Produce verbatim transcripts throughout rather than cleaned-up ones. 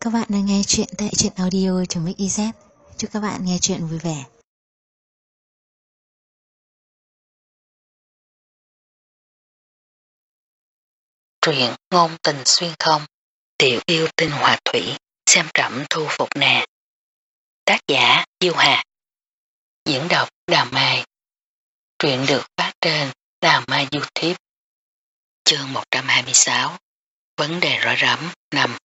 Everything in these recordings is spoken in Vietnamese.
các bạn đang nghe chuyện tại truyện audio.mixyz. Chúc các bạn nghe chuyện vui vẻ. Truyện ngôn tình xuyên không, tiểu yêu tinh hòa thủy, xem trẫm thu phục nè. Tác giả Diêu Hà. Diễn đọc Đào Mai. Truyện được phát trên Đào Mai YouTube. Chương một trăm hai mươi sáu. Vấn đề rối rắm năm.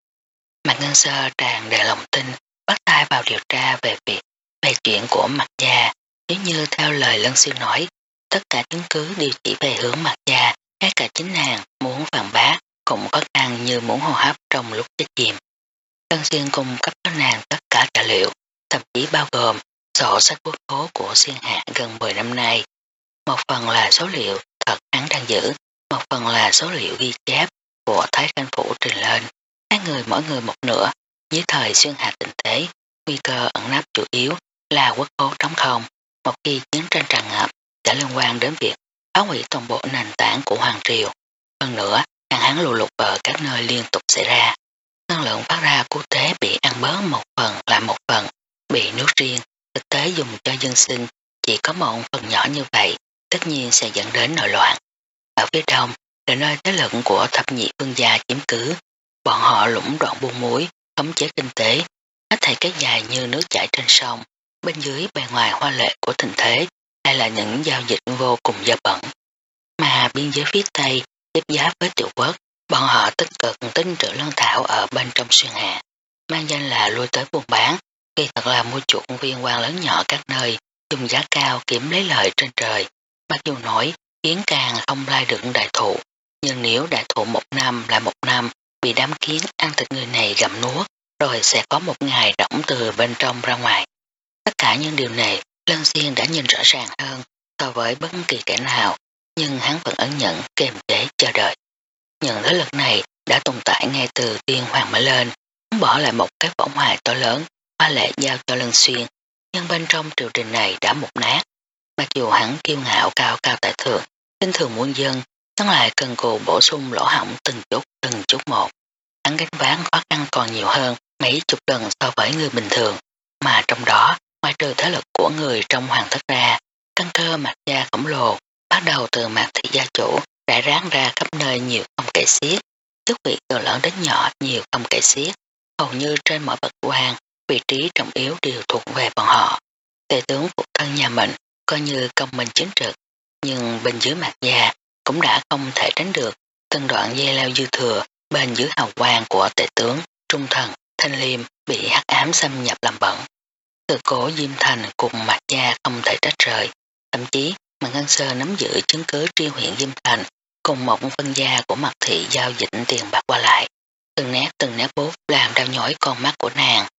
Mạc Ngân Sơ tràn đầy lòng tin bắt tay vào điều tra về việc về chuyện của Mạc Gia. Nếu như theo lời Lân Xuyên nói, tất cả chứng cứ đều chỉ về hướng Mạc Gia, ngay cả chính nàng muốn phản bác cũng có khăn như muốn hô hấp trong lúc chết chìm. Lân Xuyên cung cấp cho nàng tất cả tài liệu, thậm chí bao gồm sổ sách quốc khố của Xuyên Hạ gần mười năm nay. Một phần là số liệu thật hắn đang giữ, một phần là số liệu ghi chép của Thái Khanh Phủ trình lên. Hai người mỗi người một nửa. Dưới thời Xuyên Hạ tình thế, nguy cơ ẩn nấp chủ yếu là quốc khố trống không. Một khi chiến tranh tràn ngập đã liên quan đến việc phá hủy toàn bộ nền tảng của Hoàng Triều. Hơn nữa, hạn hán lụt lụt ở các nơi liên tục xảy ra. Năng lượng phát ra quốc tế bị ăn bớt một phần là một phần, bị nước riêng, thực tế dùng cho dân sinh chỉ có một phần nhỏ như vậy, tất nhiên sẽ dẫn đến nội loạn. Ở phía đông là nơi thế lực của thập nhị vương gia chiếm cứ, bọn họ lũng đoạn buôn muối, khống chế kinh tế, hết thảy cái dài như nước chảy trên sông, bên dưới bề ngoài hoa lệ của tình thế hay là những giao dịch vô cùng dơ bẩn. Mà biên giới phía Tây tiếp giáp với tiểu quốc, bọn họ tích cực tinh trữ lương thảo ở bên trong Xuyên Hạ, mang danh là lui tới buôn bán, kỳ thật là mua chuộc viên quan lớn nhỏ các nơi, dùng giá cao kiếm lấy lợi trên trời. Mặc dù nói kiến càng không lai được đại thụ, nhưng nếu đại thụ một năm là một năm bị đám kiến ăn thịt người này gặm nuốt, rồi sẽ có một ngày rỗng từ bên trong ra ngoài. Tất cả những điều này Lân Xuyên đã nhìn rõ ràng hơn so với bất kỳ kẻ nào, nhưng hắn vẫn ẩn nhận kềm chế chờ đợi. Những thế lực này đã tồn tại ngay từ tiên hoàng mới lên, muốn bỏ lại một cái võng hoài to lớn, hoa lệ giao cho Lân Xuyên, nhưng bên trong triều đình này đã mục nát. Mặc dù hắn kiêu ngạo cao cao tại thượng, kinh thường muôn dân, hắn lại cần cù bổ sung lỗ hổng từng chút từng chút một. Hắn gánh vác khó khăn còn nhiều hơn mấy chục lần so với người bình thường, mà trong đó, ngoài trừ thế lực của người trong hoàng thất ra, căn cơ Mạc Gia khổng lồ, bắt đầu từ Mạc thị gia chủ, đã ráng ra khắp nơi nhiều không kể xiết, chức vị từ lớn đến nhỏ nhiều không kể xiết, hầu như trên mọi bậc quan, vị trí trọng yếu đều thuộc về bọn họ. Tể tướng phụ thân nhà mình coi như công minh chính trực, nhưng bên dưới Mạc Gia cũng đã không thể tránh được từng đoạn dây leo dư thừa bên dưới hào quang của tể tướng, trung thần, thanh liêm bị hắc ám xâm nhập làm bẩn. Từ cổ Diêm Thành cùng Mạc Gia không thể trách rời, thậm chí Mạc Ngân Sơ nắm giữ chứng cứ tri huyện Diêm Thành cùng một phân gia của Mạc thị giao dịch tiền bạc qua lại. Từng nét từng nét bút làm đau nhói con mắt của nàng.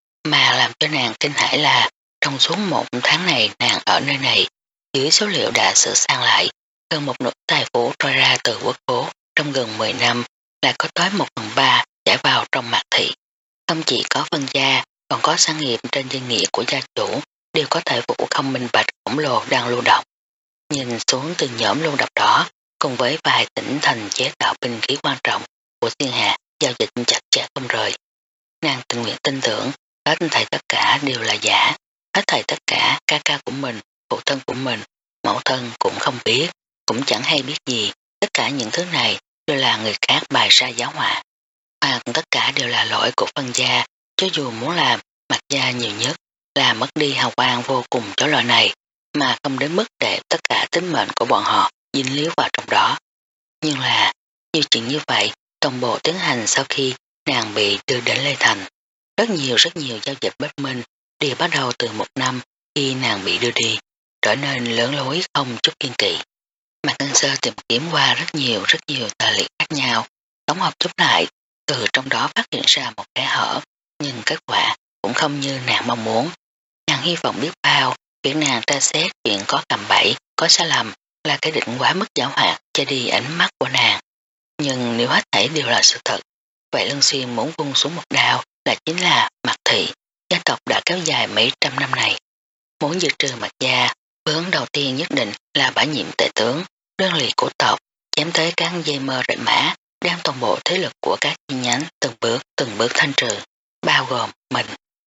Mà làm cho nàng kinh hãi là trong suốt một tháng này nàng ở nơi này, dưới số liệu đã sửa sang lại, hơn một nửa tài phú trôi ra từ quốc khố trong gần mười năm là có tới một phần ba chảy vào trong Mạc thị. Không chỉ có phân gia, còn có sản nghiệp trên danh nghĩa của gia chủ đều có thể vụ không minh bạch khổng lồ đang lưu động. Nhìn xuống từ nhóm lưu động đó, cùng với vài tỉnh thành chế tạo binh khí quan trọng của thiên hạ, giao dịch chặt chẽ không rời. Nàng tình nguyện tin tưởng, hết thảy tất cả đều là giả, hết thảy tất cả ca ca của mình, phụ thân của mình, mẫu thân cũng không biết, cũng chẳng hay biết gì, tất cả những thứ này đều là người khác bày ra giáo họa. Hoặc tất cả đều là lỗi của phân gia, cho dù muốn làm Mạc Gia nhiều nhất là mất đi hào quang vô cùng cho loại này, mà không đến mức để tất cả tính mệnh của bọn họ dính líu vào trong đó. Nhưng là, nhiều chuyện như vậy, toàn bộ tiến hành sau khi nàng bị đưa đến Lê Thành. Rất nhiều rất nhiều giao dịch bất minh đều bắt đầu từ một năm khi nàng bị đưa đi, trở nên lớn lối không chút kiên kỵ. Mạc Ngân Sơ tìm kiếm qua rất nhiều rất nhiều tài liệu khác nhau, tổng hợp chút lại, từ trong đó phát hiện ra một kẽ hở, nhưng kết quả cũng không như nàng mong muốn. Nàng hy vọng biết bao, việc nàng tra xét chuyện có cầm bẫy, có sai lầm là cái định quá mức giảo hoạt che đi ánh mắt của nàng. Nhưng nếu hết thảy đều là sự thật, vậy Lân Xuyên muốn vung xuống một đao là chính là Mạc thị, gia tộc đã kéo dài mấy trăm năm này. Muốn diệt trừ Mạc Gia, hướng đầu tiên nhất định là bãi nhiệm tể tướng, đơn lì của tộc, chém tới các dây mơ rễ mã, đem toàn bộ thế lực của các chi nhánh từng bước từng bước thanh trừ, bao gồm mình.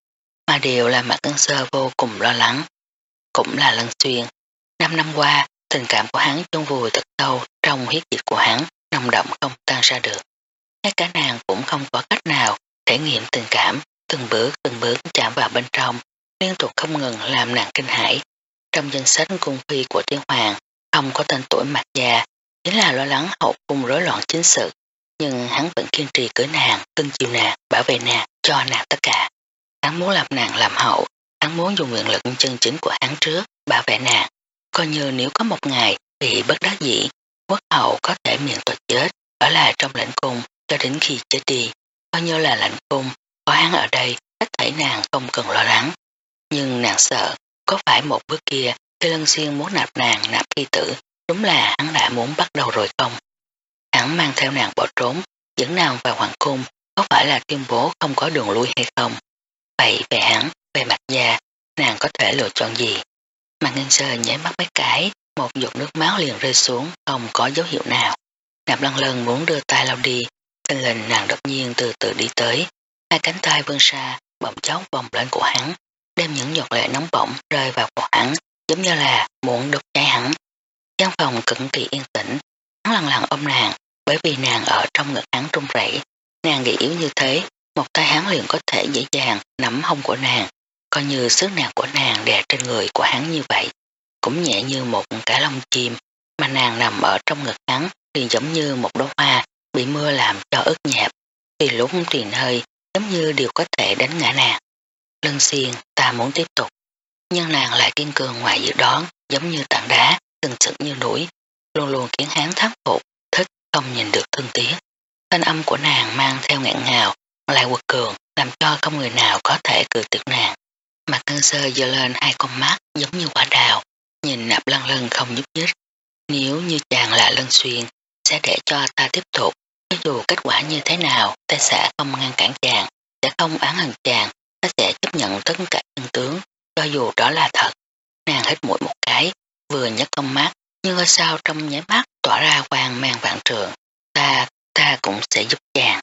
Mà điều là Mạc Ngân Sơ vô cùng lo lắng, cũng là Lân Xuyên. Năm năm qua, tình cảm của hắn chôn vùi thật sâu trong huyết dịch của hắn, nồng đậm không tan ra được. Ngay cả nàng cũng không có cách nào thể nghiệm tình cảm, từng bước từng bước chạm vào bên trong, liên tục không ngừng làm nàng kinh hãi. Trong danh sách cung phi của tiên hoàng, không có tên tuổi Mạc Gia, chính là lo lắng hậu cung rối loạn chính sự, nhưng hắn vẫn kiên trì cưới nàng, cưng chiều nàng, bảo vệ nàng, cho nàng tất cả. Hắn muốn làm nàng làm hậu, hắn muốn dùng nguyện lực chân chính của hắn trước, bảo vệ nàng. Coi như nếu có một ngày bị bất đắc dĩ, quốc hậu có thể miễn tội chết, ở lại trong lãnh cung cho đến khi chết đi. Coi như là lãnh cung, có hắn ở đây, hết thảy nàng không cần lo lắng. Nhưng nàng sợ, có phải một bước kia khi Lân Xuyên muốn nạp nàng nạp thi tử, đúng là hắn đã muốn bắt đầu rồi không? Hắn mang theo nàng bỏ trốn, dẫn nàng vào hoàng cung, có phải là tuyên bố không có đường lui hay không? Vậy về hắn, về Mạc Gia, nàng có thể lựa chọn gì? Mạc Ngân Sơ nháy mắt mấy cái, một giọt nước máu liền rơi xuống, không có dấu hiệu nào. Nạp Lăng Lân muốn đưa tay lau đi, tình lình nàng đột nhiên từ từ đi tới, hai cánh tay vươn xa, bỗng chốc vòng lên cổ hắn, đem những giọt lệ nóng bỏng rơi vào cổ hắn, giống như là muốn đốt cháy hắn. Căn phòng cực kỳ yên tĩnh, hắn lặng lặng ôm nàng, bởi vì nàng ở trong ngực hắn run rẩy, nàng gầy yếu như thế, một tay hắn liền có thể dễ dàng nắm hông của nàng, coi như sức nặng của nàng đè trên người của hắn như vậy, cũng nhẹ như một cái lông chim, mà nàng nằm ở trong ngực hắn thì giống như một đóa hoa bị mưa làm cho ướt nhẹp, thì lúc tùy hơi giống như đều có thể đánh ngã nàng. Lân Xuyên, ta muốn tiếp tục, nhưng nàng lại kiên cường ngoài dự đoán, giống như tảng đá, từng sững như núi, luôn luôn khiến hắn thắng phục, thích không nhìn được thương tiếc. Thanh âm của nàng mang theo ngạn ngào, lại quật cường, làm cho không người nào có thể cười tuyệt nàng. Mạc Ngân Sơ giơ lên hai con mắt giống như quả đào, nhìn Nạp Lăng Lân không nhúc nhích. Nếu như chàng là Lân Xuyên, sẽ để cho ta tiếp tục, cho dù kết quả như thế nào, ta sẽ không ngăn cản chàng, sẽ không oán hận chàng, ta sẽ chấp nhận tất cả chân tướng, cho dù đó là thật. Nàng hít mũi một cái, vừa nhấc con mắt, nhưng ngôi sao trong nháy mắt tỏa ra quang mang vạn trượng. Ta, ta cũng sẽ giúp chàng.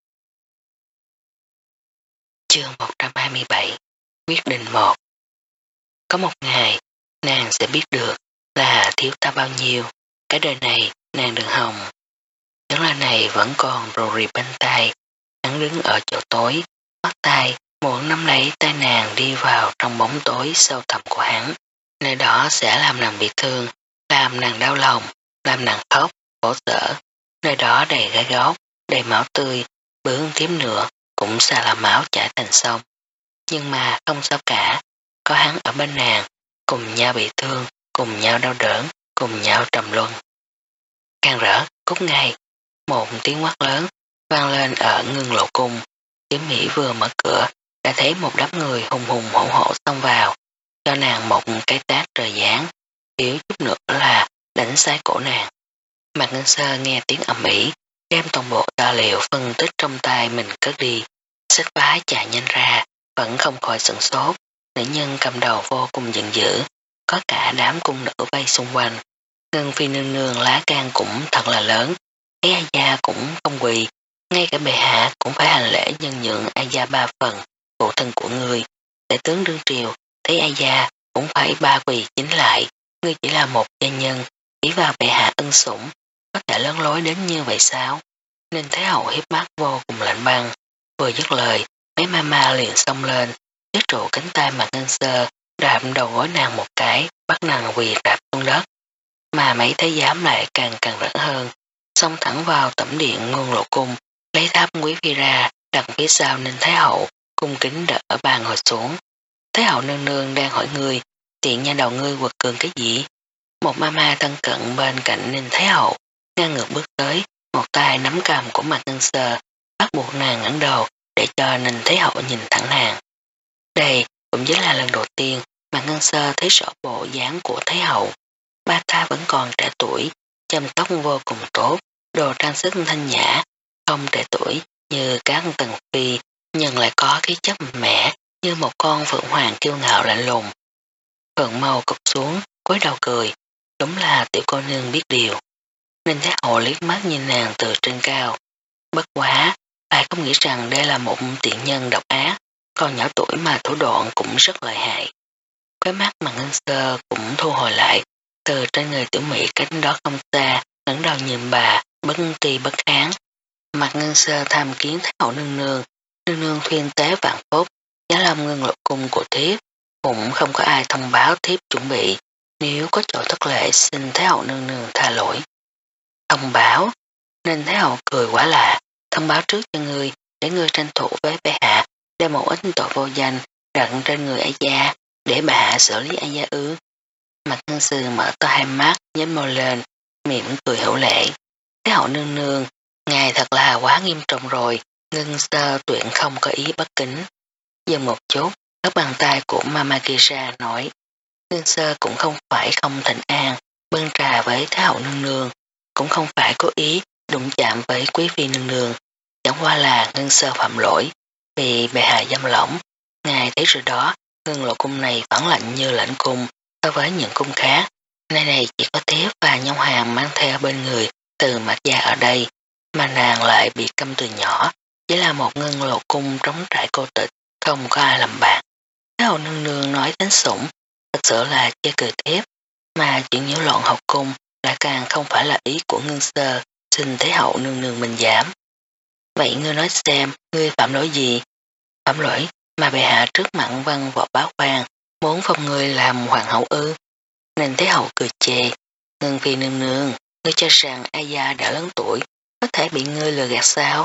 Chương một trăm hai mươi bảy Quyết định một. Có một ngày, nàng sẽ biết được là thiếu ta bao nhiêu. Cái đời này, nàng đừng hòng. Những lời này vẫn còn rù rì bên tai. Hắn đứng ở chỗ tối, bắt tay, muốn nắm lấy tay nàng đi vào trong bóng tối sâu thẳm của hắn. Nơi đó sẽ làm nàng bị thương, làm nàng đau lòng, làm nàng khóc, khổ sở. Nơi đó đầy gai góc, đầy máu tươi, bướng tiếp nữa cũng sẽ làm máu chảy thành sông. Nhưng mà không sao cả, có hắn ở bên nàng, cùng nhau bị thương, cùng nhau đau đớn, cùng nhau trầm luân. Càng rỡ, cút ngay, một tiếng quát lớn vang lên ở ngưng lộ cung. Tiểu Mỹ vừa mở cửa, đã thấy một đám người hùng hùng hổ hổ xông vào, cho nàng một cái tát trời giáng, thiếu chút nữa là đánh sai cổ nàng. Mạc Ngân Sơ nghe tiếng ầm ĩ, đem toàn bộ tài liệu phân tích trong tay mình cất đi, sách vái chạy nhanh ra, vẫn không khỏi sửng sốt. Nữ nhân cầm đầu vô cùng giận dữ, có cả đám cung nữ vây xung quanh. Ngân Phi nương nương lá gan cũng thật là lớn, thấy Ai Gia cũng không quỳ, ngay cả bệ hạ cũng phải hành lễ nhân nhượng Ai Gia ba phần, phụ thân của ngươi. Đại tướng đương triều thấy Ai Gia cũng phải ba quỳ chính lại, ngươi chỉ là một gia nhân, chỉ vào bệ hạ ân sủng, có thể lớn lối đến như vậy sao? Nên Thái hậu hiếp mắt vô cùng lạnh băng, vừa dứt lời, mấy mama liền xông lên, chế trụ cánh tay Mạc Ngân Sơ, đạp đầu gối nàng một cái, bắt nàng quỳ rạp xuống đất. Mà mấy thái giám lại càng càng rỡ hơn, xông thẳng vào tẩm điện Ngôn Lộ cung, lấy tháp quý phi ra, đặt phía sau Ninh Thái hậu, cung kính đỡ bà ngồi xuống. Thái hậu nương nương đang hỏi ngươi, tiện nha đầu ngươi quật cường cái gì? Một mama thân cận bên cạnh Ninh Thái hậu, ngang ngược bước tới, một tay nắm cầm của Mạc Ngân Sơ, bắt buộc nàng ngẩng đầu để cho Ninh Thái hậu nhìn thẳng nàng. Đây cũng chính là lần đầu tiên Mạc Ngân Sơ thấy rõ bộ dáng của Thái hậu. Ba ta vẫn còn trẻ tuổi, chăm tóc vô cùng tốt, đồ trang sức thanh nhã, không trẻ tuổi như các tần phi, nhưng lại có cái chất mẻ như một con phượng hoàng kiêu ngạo lạnh lùng. Phượng màu cụp xuống, cúi đầu cười, đúng là tiểu cô nương biết điều. Ninh Thái hậu liếc mắt nhìn nàng từ trên cao, Bất quá, ai không nghĩ rằng đây là một tiện nhân độc ác, còn nhỏ tuổi mà thủ đoạn cũng rất lợi hại. Cái mắt mà Ngân Sơ cũng thu hồi lại, từ trên người tiểu mỹ cách đó không xa, ngẩng đầu nhìn bà, bất kỳ bất kháng. Mặt Ngân Sơ tham kiến Thái hậu nương nương, nương nương thuyên tế vạn phúc, giá lâm ngân lộ cung của thiếp, cũng không có ai thông báo thiếp chuẩn bị, nếu có chỗ thất lệ xin Thái hậu nương nương tha lỗi. Thông báo, nên Thái hậu cười quả lạ, thông báo trước cho ngươi, để ngươi tranh thủ với bệ hạ, đem một ít tội vô danh đặt trên người ai gia, để bà hạ xử lý ai gia ư. Mặt Ngân Sư mở to hai mắt, nhếch môi lên, miệng cười hữu lệ. Thái hậu nương nương, ngài thật là quá nghiêm trọng rồi, Ngân Sơ tuyển không có ý bất kính. Dừng một chút, các bàn tay của Mama Kira nói, Ngân Sơ cũng không phải không thịnh an, bưng trà với Thái hậu nương nương, cũng không phải cố ý đụng chạm với quý phi nương nương, chẳng qua là Ngân Sơ phạm lỗi, vì bệ hạ giam lỏng. Ngài thấy rồi đó, ngân lộ cung này phản lạnh như lạnh cung so với những cung khác, nơi này chỉ có thiếp và nhông hàm mang theo bên người từ mặt gia ở đây, mà nàng lại bị câm từ nhỏ, chỉ là một ngân lộ cung trống trải cô tịch, không có ai làm bạn. Thái hậu nương nương nói tính sủng, thật sự là chê cười thiếp, mà chuyện nhiễu loạn học cung lại càng không phải là ý của Ngân Sơ, xin Thái hậu nương nương mình giảm. Vậy ngươi nói xem, ngươi phạm lỗi gì? Phạm lỗi mà bệ hạ trước mặt văn võ báo quan, muốn phong ngươi làm hoàng hậu ư? Nên Thái hậu cười chê, Ngân phi nương nương, ngươi cho rằng ai gia đã lớn tuổi, có thể bị ngươi lừa gạt sao?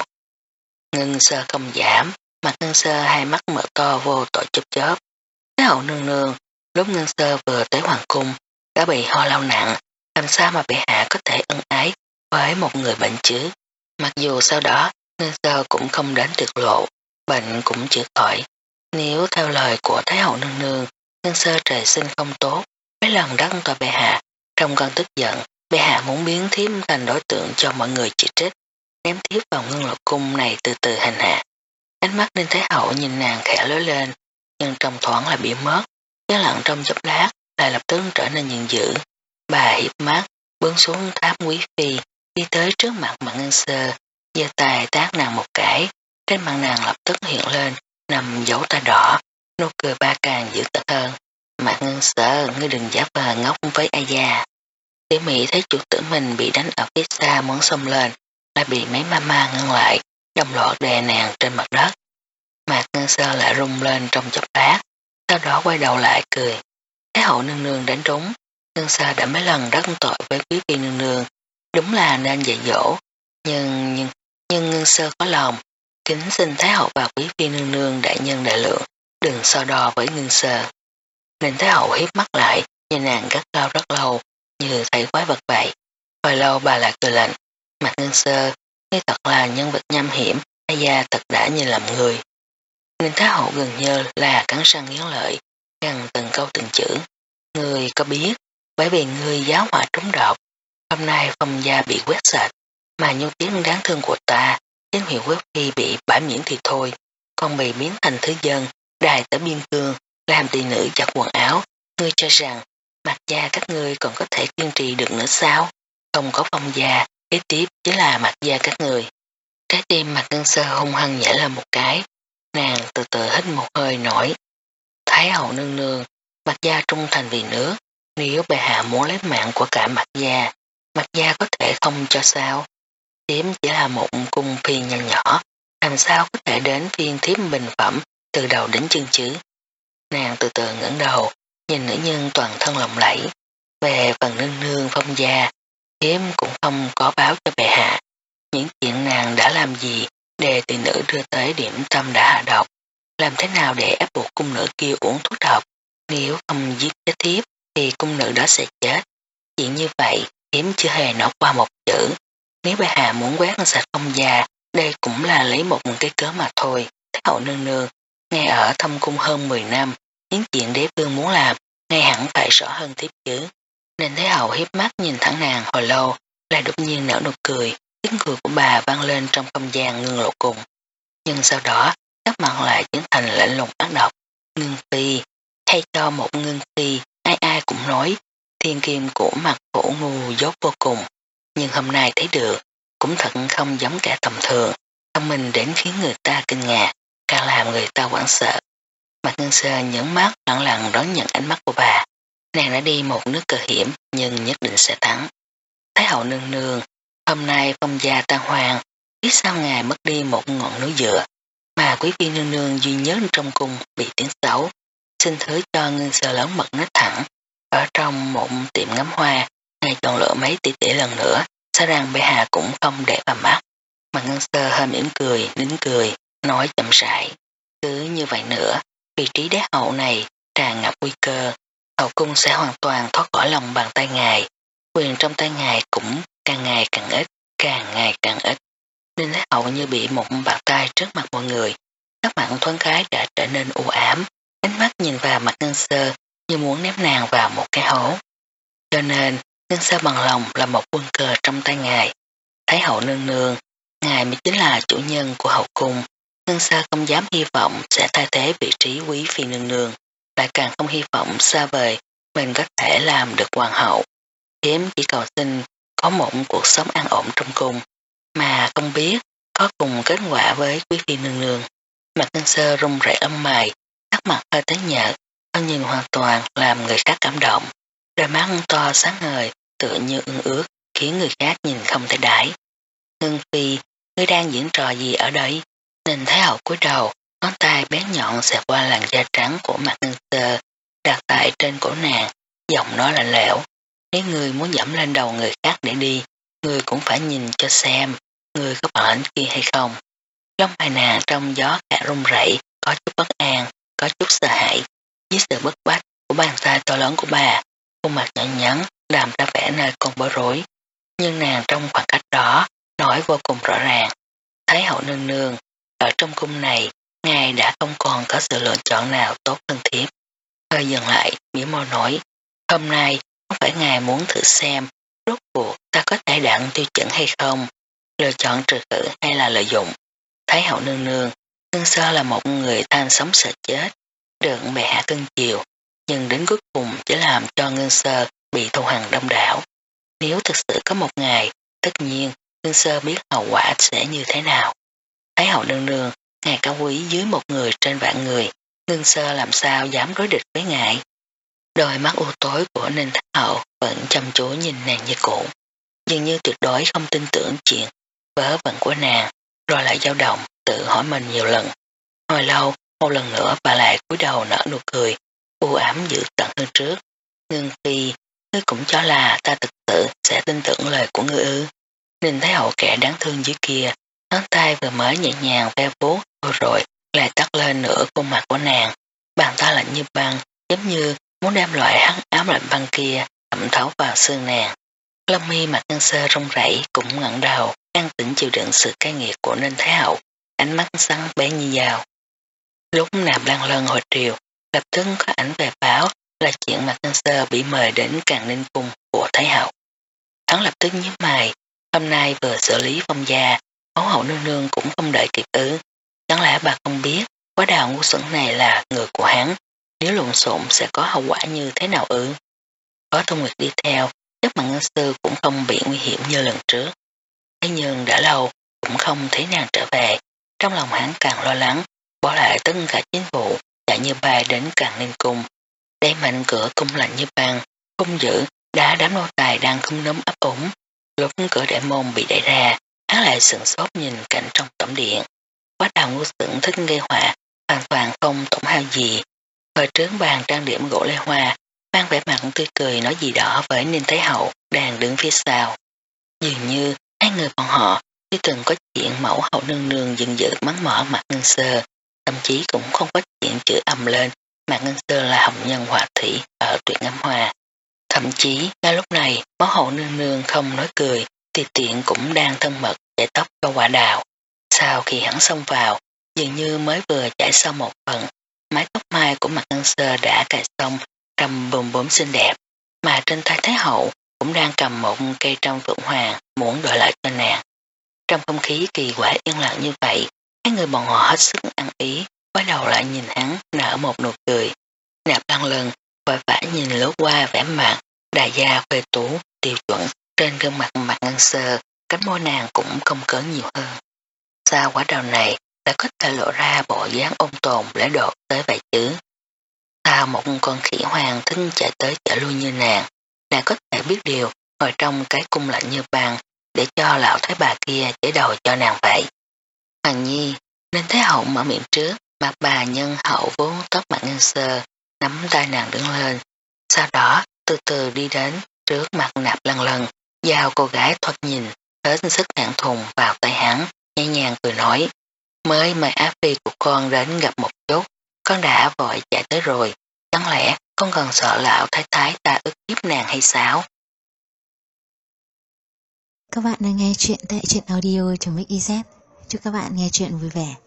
Ngân Sơ không giảm, mặt Ngân Sơ hai mắt mở to vô tội chớp chớp. Thái hậu nương nương, lúc Ngân Sơ vừa tới hoàng cung, đã bị ho lao nặng, làm sao mà bệ hạ có thể ân ái với một người bệnh chứ? Mặc dù sau đó Ngân Sơ cũng không đến tuyệt lộ, bệnh cũng chữa khỏi. Nếu theo lời của Thái hậu nương nương, Ngân Sơ trời sinh không tốt, mấy lần đắc tội bệ hạ, trong cơn tức giận, bệ hạ muốn biến thiếp thành đối tượng cho mọi người chỉ trích, ném thiếp vào ngân lộ cung này từ từ hành hạ. Ánh mắt Ninh Thái hậu nhìn nàng khẽ lóe lên, nhưng trong thoáng là bị mất, cái lặng trong chốc lát lại lập tức trở nên giận dữ. Bà hiếp mắt, bước xuống tháp quý phi, đi tới trước mặt mặt Ngân Sơ, giơ tay tát nàng một cái, trên mặt nàng lập tức hiện lên nằm dấu tay đỏ, nụ cười ba càng dữ tợn hơn. Mặt Ngân Sơ, ngươi đừng giả vờ ngốc với ai già. Tiểu Mỹ thấy chủ tử mình bị đánh ở phía xa muốn xông lên, lại bị mấy mama ngăn lại, đồng loạt đè nàng trên mặt đất. Mặt Ngân Sơ lại rung lên trong chốc lát, sau đó quay đầu lại cười. Thái hậu nương nương đánh trúng, Ngân Sơ đã mấy lần đắc tội với quý phi nương nương, đúng là nên dạy dỗ, nhưng nhưng nhưng Ngân Sơ có lòng, kính xin Thái hậu và quý phi nương nương đại nhân đại lượng, đừng so đo với Ngân Sơ. Nên Thái hậu hiếp mắt lại, nhìn nàng gắt gao rất lâu, như thấy quái vật vậy. Hồi lâu bà lại cười lạnh, mặt Ngân Sơ, ngươi thật là nhân vật nham hiểm, ai da thật đã như làm người. Nên Thái hậu gần như là cắn răng nghiến lợi, gằn từng câu từng chữ. Ngươi có biết, bởi vì ngươi giáo hỏa trúng độc, hôm nay phong gia bị quét sạch, mà nhu tiếng đáng thương của ta, tín hiệu quét phi bị bãi miễn thì thôi, còn bị biến thành thứ dân, đài tới biên cương, làm tỷ nữ giặt quần áo. Ngươi cho rằng mặt gia các ngươi còn có thể kiên trì được nữa sao? Không có phong gia, kế tiếp chính là mặt gia các người. Trái tim mặt Ngân Sơ hung hăng nhảy lên một cái, nàng từ từ hít một hơi nổi. Thái hậu nương nương, mặt gia trung thành vì nước, nếu bệ hạ muốn lấy mạng của cả mặt gia, mặt gia có thể không cho sao? Thiếp chỉ là một cung phi nhỏ nhỏ, làm sao có thể đến phiên thiếp bình phẩm từ đầu đến chân chứ? Nàng từ từ ngẩng đầu, nhìn nữ nhân toàn thân lộng lẫy. Về phần nương nương phong gia, thiếp cũng không có báo cho bệ hạ. Những chuyện nàng đã làm gì để tỷ nữ đưa tới điểm tâm đã hạ độc, làm thế nào để ép buộc cung nữ kia uống thuốc độc, nếu không giết chết thiếp thì cung nữ đó sẽ chết. Chuyện như vậy thiếp chưa hề nói qua một chữ. Nếu bệ hạ muốn quét sạch phong gia, đây cũng là lấy một cái cớ mà thôi. Thái hậu nương nương, ngay ở thâm cung hơn mười năm, những chuyện đế vương muốn làm, ngay hẳn phải rõ hơn thiếp chứ. Nên Thái hậu hiếp mắt nhìn thẳng nàng hồi lâu, lại đột nhiên nở nụ cười, tiếng cười của bà vang lên trong không gian ngưng lộ cùng. Nhưng sau đó, các mặt lại chuyển thành lạnh lùng ác độc. Ngưng phi, hay cho một ngưng phi, ai ai cũng nói, thiên kim của mặt cổ ngu dốt vô cùng. Nhưng hôm nay thấy được, cũng thật không giống kẻ tầm thường, thông minh đến khiến người ta kinh ngạc, càng làm người ta hoảng sợ. Mạc Ngân Sơ nhẫn mắt lặng lặng đón nhận ánh mắt của bà. Nàng đã đi một nước cờ hiểm nhưng nhất định sẽ thắng. Thái hậu nương nương, hôm nay Phong gia tan hoang, biết sao ngài mất đi một ngọn núi dựa, mà quý phi nương nương duy nhất trong cung bị tiếng xấu. Xin thứ cho Ngân Sơ lớn mật nói thẳng. Ở trong một tiệm ngắm hoa, ngài chọn lựa mấy tỷ tỷ lần nữa, sao rằng bệ hạ cũng không để vào mắt. Mạc Ngân Sơ hơi mỉm cười, nín cười, nói chậm rãi. Cứ như vậy nữa, vị trí đế hậu này tràn ngập nguy cơ, hậu cung sẽ hoàn toàn thoát khỏi lòng bàn tay ngài, quyền trong tay ngài cũng càng ngày càng ít, càng ngày càng ít. Nên Thái hậu như bị một bàn tay trước mặt mọi người, các bạn thoáng cái đã trở nên u ám, ánh mắt nhìn vào mặt Ngân Sơ như muốn ném nàng vào một cái hố. Cho nên Ngân Sơ bằng lòng là một quân cờ trong tay ngài. Thái hậu nương nương, ngài mới chính là chủ nhân của hậu cung. Ngân Sơ không dám hy vọng sẽ thay thế vị trí quý phi nương nương, lại càng không hy vọng xa vời mình có thể làm được hoàng hậu. Thiếm chỉ cầu xin có một cuộc sống an ổn trong cung, mà không biết có cùng kết quả với quý phi nương nương. Mặt Ngân Sơ run rẩy âm mày, sắc mặt hơi tái nhợt, con nhìn hoàn toàn làm người khác cảm động. Đôi mắt to sáng ngời, tựa như ương ước, khiến người khác nhìn không thể đãi. Ngân phi, ngươi đang diễn trò gì ở đây? Nên Thái hậu cúi đầu, ngón tay bén nhọn xẹt qua làn da trắng của Mạc Ngân Sơ, đặt tại trên cổ nàng, giọng nói lạnh lẽo. Nếu ngươi muốn dẫm lên đầu người khác để đi, ngươi cũng phải nhìn cho xem, ngươi có bản lĩnh kia hay không. Lông mày nàng trong gió cả run rẩy, có chút bất an, có chút sợ hãi, với sự bức bách của bàn tay to lớn của bà, khuôn mặt nhỏ nhắn làm ra vẻ nơi con bối rối. Nhưng nàng trong khoảng cách đó nói vô cùng rõ ràng. Thái hậu nương nương, ở trong cung này, ngài đã không còn có sự lựa chọn nào tốt hơn thiếp. Hơi dừng lại, mỉa môi nói, hôm nay không phải ngài muốn thử xem rốt cuộc ta có thể đạt tiêu chuẩn hay không, lựa chọn trừ cử hay là lợi dụng. Thái hậu nương nương, Ngân Sơ là một người tham sống sợ chết, được bệ hạ cưng chiều, nhưng đến cuối cùng chỉ làm cho Ngân Sơ bị thù hằn đông đảo. Nếu thực sự có một ngày, tất nhiên Ngân Sơ biết hậu quả sẽ như thế nào. Thái hậu nương nương, ngài cao quý dưới một người trên vạn người, Ngân Sơ làm sao dám đối địch với ngài. Đôi mắt u tối của Ninh Thái hậu vẫn chăm chú nhìn nàng như cũ, dường như tuyệt đối không tin tưởng chuyện vớ vẩn của nàng, rồi lại dao động, tự hỏi mình nhiều lần. Hồi lâu, một lần nữa bà lại cúi đầu nở nụ cười, u ám dữ tận hơn trước. Ngân phi, ngươi cũng cho là ta thực sự sẽ tin tưởng lời của ngươi ư? Ninh Thái hậu kẻ đáng thương dưới kia, ngón tay vừa mới nhẹ nhàng ve vuốt rồi rồi lại tắt lên nửa khuôn mặt của nàng, bàn tay lạnh như băng, giống như muốn đem loại hắn ám lạnh băng kia thẩm thấu vào xương nàng. Lông mi Mặt Ngân Sơ run rẩy cũng ngẩng đầu, an tĩnh chịu đựng sự cay nghiệt của Ninh Thái hậu, ánh mắt sáng bén như dao. Lúc nạp Lan Lân hồi triều, lập tức có ảnh về báo là chuyện Mạc Ngân Sơ bị mời đến Càng Ninh cung của Thái hậu. Hắn lập tức nhíu mày, hôm nay vừa xử lý Phong gia, mẫu hậu nương nương cũng không đợi kịp ư. Chẳng lẽ bà không biết quá đào ngu xuẩn này là người của hắn, nếu lộn xộn sẽ có hậu quả như thế nào ư? Có Thông Nguyệt đi theo, chắc Mạc Ngân Sơ cũng không bị nguy hiểm như lần trước. Thế nhưng đã lâu cũng không thấy nàng trở về, trong lòng hắn càng lo lắng, bỏ lại tất cả chính vụ, chạy như bay đến Càng Ninh cung. Đẩy mạnh cửa cung lạnh như băng, cung giữ đã đám nô tài đang không nấm ấp ủng. Lúc cửa đại môn bị đẩy ra, hắn lại sửng sốt nhìn cảnh trong tổng điện. Quá đào ngu xuẩn thích gây họa, hoàn toàn không tổn hao gì. Ở trướng bàn trang điểm gỗ lê hoa, mang vẻ mặt tươi cười nói gì đó với Ninh Thái hậu đang đứng phía sau. Dường như hai người bọn họ chưa từng có chuyện mẫu hậu nương nương dừng dự mắng mỏ Mạc Ngân Sơ, thậm chí cũng không có chuyện chửi ầm lên Mạc Ngân Sơ là hồng nhân họa thủy ở Tuyệt Ngắm Hoa. Thậm chí ngay lúc này mẫu hậu nương nương không nói cười, thì tiện cũng đang thân mật chải tóc cho quả đào. Sau khi hắn xông vào, dường như mới vừa chải xong một phần, mái tóc mai của Mạc Ngân Sơ đã cài xong trầm bùm bốm xinh đẹp, mà trên tay Thái hậu cũng đang cầm một cây trong phượng hoàng muốn đổi lại cho nàng. Trong không khí kỳ quái yên lặng như vậy, hai người bọn họ hết sức ăn ý, quay đầu lại nhìn hắn nở một nụ cười. Nạp Lan Lân vội vã nhìn lướt qua vẻ mặt đại gia khuê tú tiêu chuẩn trên gương mặt Mạc Ngân Sơ, cánh môi nàng cũng không cớn nhiều hơn. Sao quả đầu này đã có thể lộ ra bộ dáng ôn tồn lễ độ tới vậy chứ? Sao một con khỉ hoàng thính chạy tới chở lui như nàng, nàng có thể biết điều ngồi trong cái cung lạnh như băng để cho lão thái bà kia chảy đầu cho nàng vậy? Hoàng Nhi, nên Thái hậu mở miệng trước, mặt bà nhân hậu vốn tóc mặt ngân sơ, nắm tay nàng đứng lên, sau đó từ từ đi đến trước mặt Nạp Lân Lân, giao cô gái thoạt nhìn hết sức thẹn thùng vào tay hắn, nhẹ nhàng cười nói, mới mời Á Phi của con đến gặp một chút, con đã vội chạy tới rồi, chẳng lẽ con còn sợ lão thái thái ta ức hiếp nàng hay sao? Các bạn đang nghe chuyện tại truyện audio.mixyz. Chúc các bạn nghe chuyện vui vẻ.